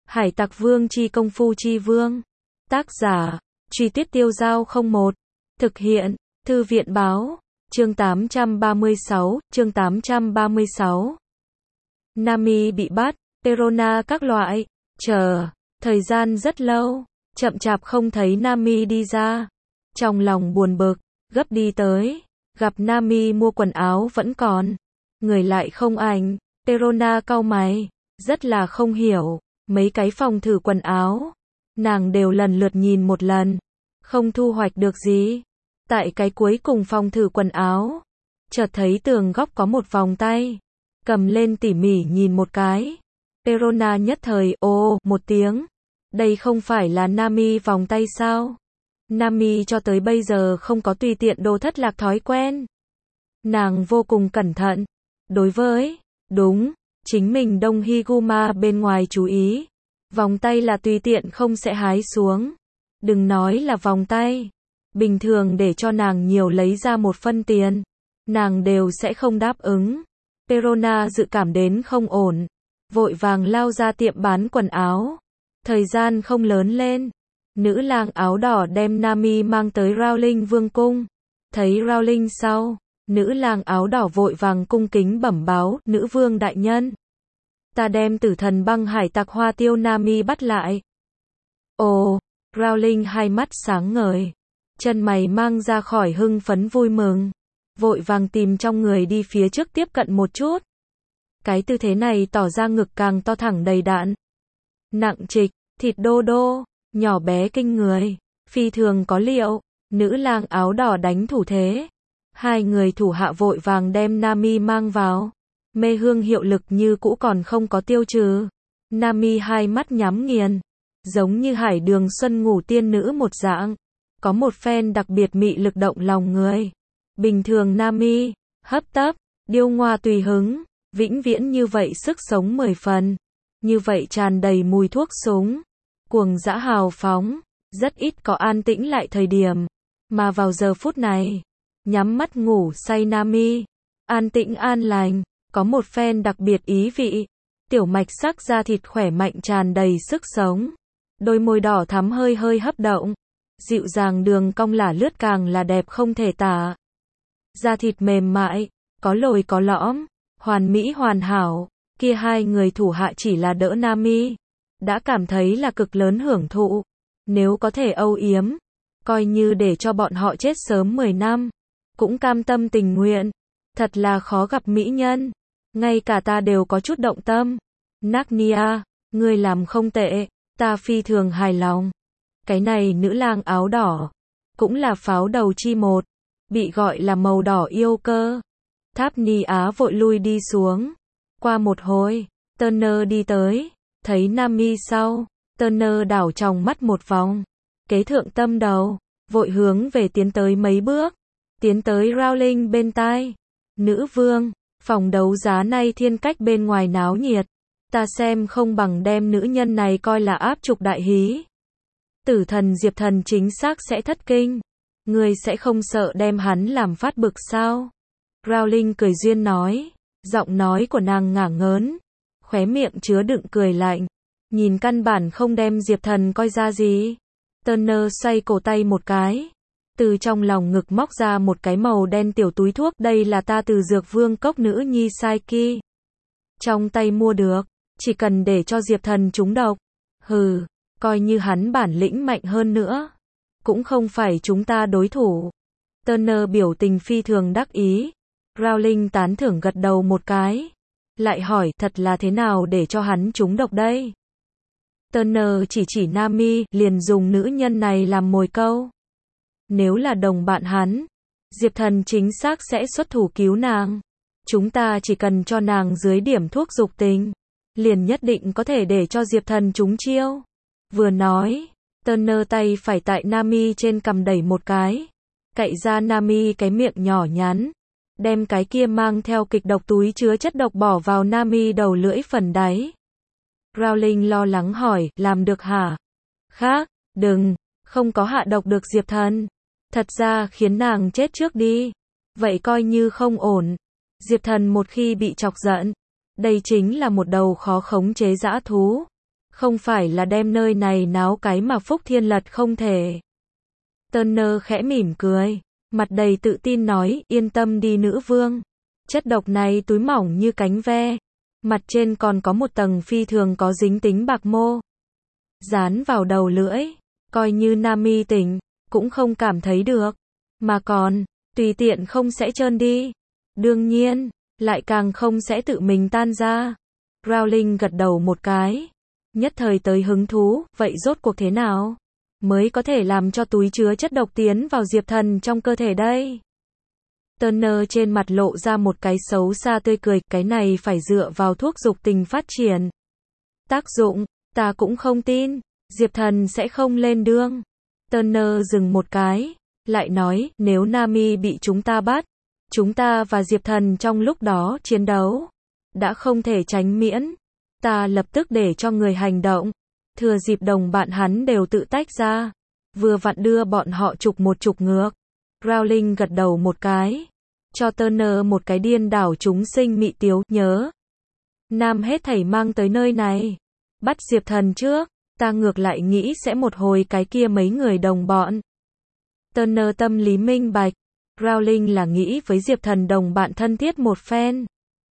Hải Tặc Vương chi công phu chi vương. Tác giả, Truy Tuyết Tiêu Giao 01. Thực hiện, Thư viện báo. Chương 836, chương 836. Nami bị bắt, Perona các loại. Chờ, thời gian rất lâu, chậm chạp không thấy Nami đi ra. Trong lòng buồn bực, gấp đi tới, gặp Nami mua quần áo vẫn còn, người lại không ảnh. Perona cau mày, rất là không hiểu, mấy cái phòng thử quần áo, nàng đều lần lượt nhìn một lần, không thu hoạch được gì. Tại cái cuối cùng phòng thử quần áo, chợt thấy tường góc có một vòng tay, cầm lên tỉ mỉ nhìn một cái. Perona nhất thời ồ một tiếng, đây không phải là Nami vòng tay sao? Nami cho tới bây giờ không có tùy tiện đồ thất lạc thói quen. Nàng vô cùng cẩn thận, đối với, đúng, chính mình Đông Higuma bên ngoài chú ý. Vòng tay là tùy tiện không sẽ hái xuống. Đừng nói là vòng tay. Bình thường để cho nàng nhiều lấy ra một phân tiền, nàng đều sẽ không đáp ứng. Perona dự cảm đến không ổn, vội vàng lao ra tiệm bán quần áo. Thời gian không lớn lên, nữ lang áo đỏ đem Nami mang tới Rowling Vương cung. Thấy Rowling sau, nữ lang áo đỏ vội vàng cung kính bẩm báo, nữ vương đại nhân. Ta đem tử thần băng hải tặc Hoa Tiêu Nami bắt lại. Ồ, Rowling hai mắt sáng ngời, chân mày mang ra khỏi hưng phấn vui mừng, vội vàng tìm trong người đi phía trước tiếp cận một chút. Cái tư thế này tỏ ra ngực càng to thẳng đầy đạn. Nặng trịch, thịt đô đô, nhỏ bé kinh người, phi thường có liệu. Nữ lang áo đỏ đánh thủ thế. Hai người thủ hạ vội vàng đem Nami mang vào. Mê hương hiệu lực như cũ còn không có tiêu trừ. Nami hai mắt nhắm nghiền, giống như hải đường xuân ngủ tiên nữ một dạng, có một phen đặc biệt mị lực động lòng người. Bình thường Nami, hấp tấp, điêu ngoa tùy hứng, vĩnh viễn như vậy sức sống 10 phần, như vậy tràn đầy mùi thuốc súng, cuồng dã hào phóng, rất ít có an tĩnh lại thời điểm, mà vào giờ phút này, nhắm mắt ngủ say Nami, an tĩnh an lành, có một phen đặc biệt ý vị, tiểu mạch sắc da thịt khỏe mạnh tràn đầy sức sống, đôi môi đỏ thắm hơi hơi hấp động, dịu dàng đường cong lả lướt càng là đẹp không thể tả. Da thịt mềm mại, có lồi có lõm, hoàn mỹ hoàn hảo, kia hai người thủ hạ chỉ là đỡ Nami, đã cảm thấy là cực lớn hưởng thụ, nếu có thể âu yếm, coi như để cho bọn họ chết sớm 10 năm, cũng cam tâm tình nguyện, thật là khó gặp mỹ nhân, ngay cả ta đều có chút động tâm. Narnia, ngươi làm không tệ, ta phi thường hài lòng. Cái này nữ lang áo đỏ, cũng là pháo đầu chi một, bị gọi là màu đỏ yêu cơ. Tháp Ni Á vội lui đi xuống. Qua một hồi, Turner đi tới, thấy Nami sau, Turner đảo tròng mắt một vòng, kế thượng tâm đầu, vội hướng về tiến tới mấy bước, tiến tới Rowling bên tai. Nữ vương, phòng đấu giá nay thiên cách bên ngoài náo nhiệt, ta xem không bằng đem nữ nhân này coi là áp trục đại hí. Tử thần Diệp Thần chính xác sẽ thất kinh, ngươi sẽ không sợ đem hắn làm phát bực sao? Rowling cười duyên nói, giọng nói của nàng ngả ngớn, khóe miệng chứa đựng cười lạnh, nhìn căn bản không đem Diệp Thần coi ra gì. Turner xoay cổ tay một cái, từ trong lòng ngực móc ra một cái màu đen tiểu túi thuốc, đây là ta từ dược vương cốc nữ nhi Saiki trong tay mua được, chỉ cần để cho Diệp Thần trúng độc, hừ, coi như hắn bản lĩnh mạnh hơn nữa, cũng không phải chúng ta đối thủ. Turner biểu tình phi thường đắc ý. Rowling tán thưởng gật đầu một cái, lại hỏi thật là thế nào để cho hắn trúng độc đây? Turner chỉ Nami, liền dùng nữ nhân này làm mồi câu. Nếu là đồng bạn hắn, Diệp Thần chính xác sẽ xuất thủ cứu nàng. Chúng ta chỉ cần cho nàng dưới điểm thuốc dục tình, liền nhất định có thể để cho Diệp Thần trúng chiêu. Vừa nói, Turner tay phải tại Nami trên cằm đẩy một cái, cạy ra Nami cái miệng nhỏ nhắn, đem cái kia mang theo kịch độc túi chứa chất độc bỏ vào Nami đầu lưỡi phần đáy. Rowling lo lắng hỏi, làm được hả? Khác, đừng, không có hạ độc được Diệp Thần. Thật ra khiến nàng chết trước đi. Vậy coi như không ổn. Diệp Thần một khi bị chọc giận, đây chính là một đầu khó khống chế dã thú. Không phải là đem nơi này náo cái mà Phúc Thiên Lật không thể. Turner khẽ mỉm cười, mặt đầy tự tin nói, yên tâm đi nữ vương. Chất độc này túi mỏng như cánh ve. Mặt trên còn có một tầng phi thường có dính tính bạc mô. Dán vào đầu lưỡi, coi như Nami tỉnh, cũng không cảm thấy được. Mà còn, tùy tiện không sẽ trơn đi. Đương nhiên, lại càng không sẽ tự mình tan ra. Rowling gật đầu một cái. Nhất thời tới hứng thú, vậy rốt cuộc thế nào? Mới có thể làm cho túi chứa chất độc tiến vào Diệp Thần trong cơ thể đây? Turner trên mặt lộ ra một cái xấu xa tươi cười, cái này phải dựa vào thuốc dục tình phát triển. Tác dụng, ta cũng không tin, Diệp Thần sẽ không lên đương. Turner dừng một cái, lại nói, nếu Nami bị chúng ta bắt, chúng ta và Diệp Thần trong lúc đó chiến đấu, đã không thể tránh miễn. Ta lập tức để cho người hành động, thừa dịp đồng bạn hắn đều tự tách ra, vừa vặn đưa bọn họ trục ngược. Rowling gật đầu một cái, cho Turner một cái điên đảo chúng sinh mị tiếu, nhớ. Nam hết thảy mang tới nơi này, bắt Diệp Thần trước, ta ngược lại nghĩ sẽ một hồi cái kia mấy người đồng bọn. Turner tâm lý minh bạch, Rowling là nghĩ với Diệp Thần đồng bạn thân thiết một phen.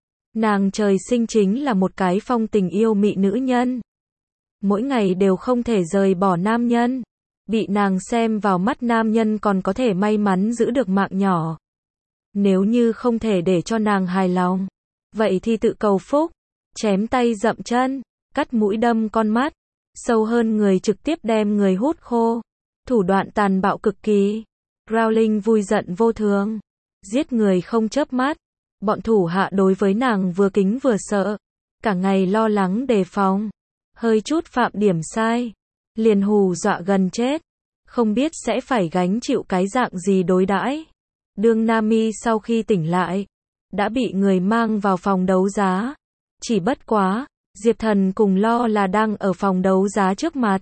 Nàng trời sinh chính là một cái phong tình yêu mị nữ nhân. Mỗi ngày đều không thể rời bỏ nam nhân. Bị nàng xem vào mắt nam nhân còn có thể may mắn giữ được mạng nhỏ. Nếu như không thể để cho nàng hài lòng, vậy thì tự cầu phúc, chém tay dậm chân, cắt mũi đâm con mắt, sâu hơn người trực tiếp đem người hút khô. Thủ đoạn tàn bạo cực kỳ. Rowling vui giận vô thường. Giết người không chớp mắt. Bọn thủ hạ đối với nàng vừa kính vừa sợ. Cả ngày lo lắng đề phòng. Hơi chút phạm điểm sai, liền hù dọa gần chết. Không biết sẽ phải gánh chịu cái dạng gì đối đãi. Đương Nami sau khi tỉnh lại, đã bị người mang vào phòng đấu giá. Chỉ bất quá, Diệp Thần cùng Lo là đang ở phòng đấu giá trước mặt.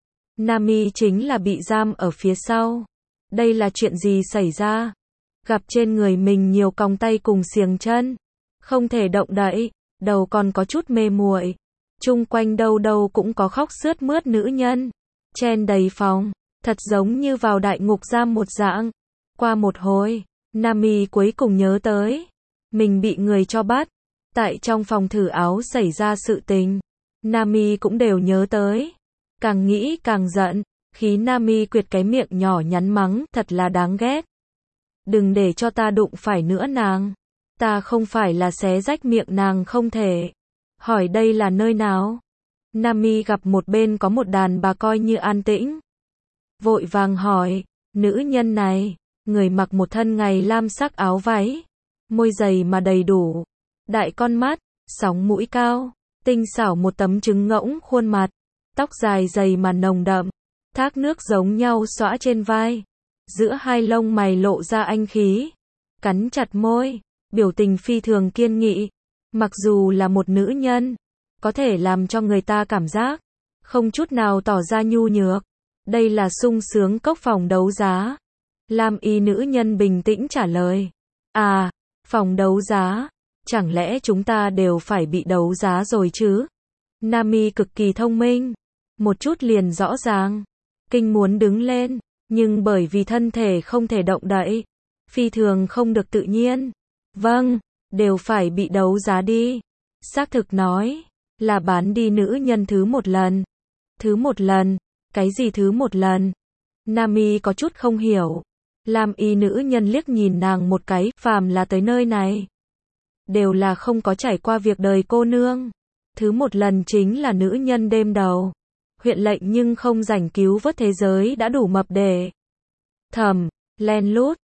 Nami chính là bị giam ở phía sau. Đây là chuyện gì xảy ra? Gặp trên người mình nhiều còng tay cùng xiềng chân, không thể động đậy, đầu còn có chút mê muội. Chung quanh đâu đâu cũng có khóc sướt mướt nữ nhân, chen đầy phòng, thật giống như vào đại ngục giam một dạng. Qua một hồi, Nami cuối cùng nhớ tới, mình bị người cho bắt. Tại trong phòng thử áo xảy ra sự tình, Nami cũng đều nhớ tới. Càng nghĩ càng giận, khí Nami quyệt cái miệng nhỏ nhắn mắng, thật là đáng ghét. Đừng để cho ta đụng phải nữa nàng. Ta không phải là xé rách miệng nàng không thể. Hỏi đây là nơi nào? Nami gặp một bên có một đàn bà coi như an tĩnh. Vội vàng hỏi, nữ nhân này, người mặc một thân ngày lam sắc áo váy, môi dày mà đầy đủ, đại con mắt, sóng mũi cao, tinh xảo một tấm trứng ngỗng khuôn mặt, tóc dài dày mà nồng đậm, thác nước giống nhau xõa trên vai, giữa hai lông mày lộ ra anh khí, cắn chặt môi, biểu tình phi thường kiên nghị. Mặc dù là một nữ nhân, có thể làm cho người ta cảm giác không chút nào tỏ ra nhu nhược. Đây là sung sướng cốc phòng đấu giá. Lam y nữ nhân bình tĩnh trả lời. À, phòng đấu giá, chẳng lẽ chúng ta đều phải bị đấu giá rồi chứ? Nami cực kỳ thông minh, một chút liền rõ ràng. Kinh muốn đứng lên, nhưng bởi vì thân thể không thể động đậy, phi thường không được tự nhiên. Vâng, đều phải bị đấu giá đi. Xác thực nói, là bán đi nữ nhân thứ một lần. Thứ một lần? Cái gì thứ một lần? Nami có chút không hiểu. Lam y nữ nhân liếc nhìn nàng một cái, phàm là tới nơi này, đều là không có trải qua việc đời cô nương. Thứ một lần chính là nữ nhân đêm đầu. Huyện lệnh nhưng không rảnh cứu vớt thế giới đã đủ mập để len lút.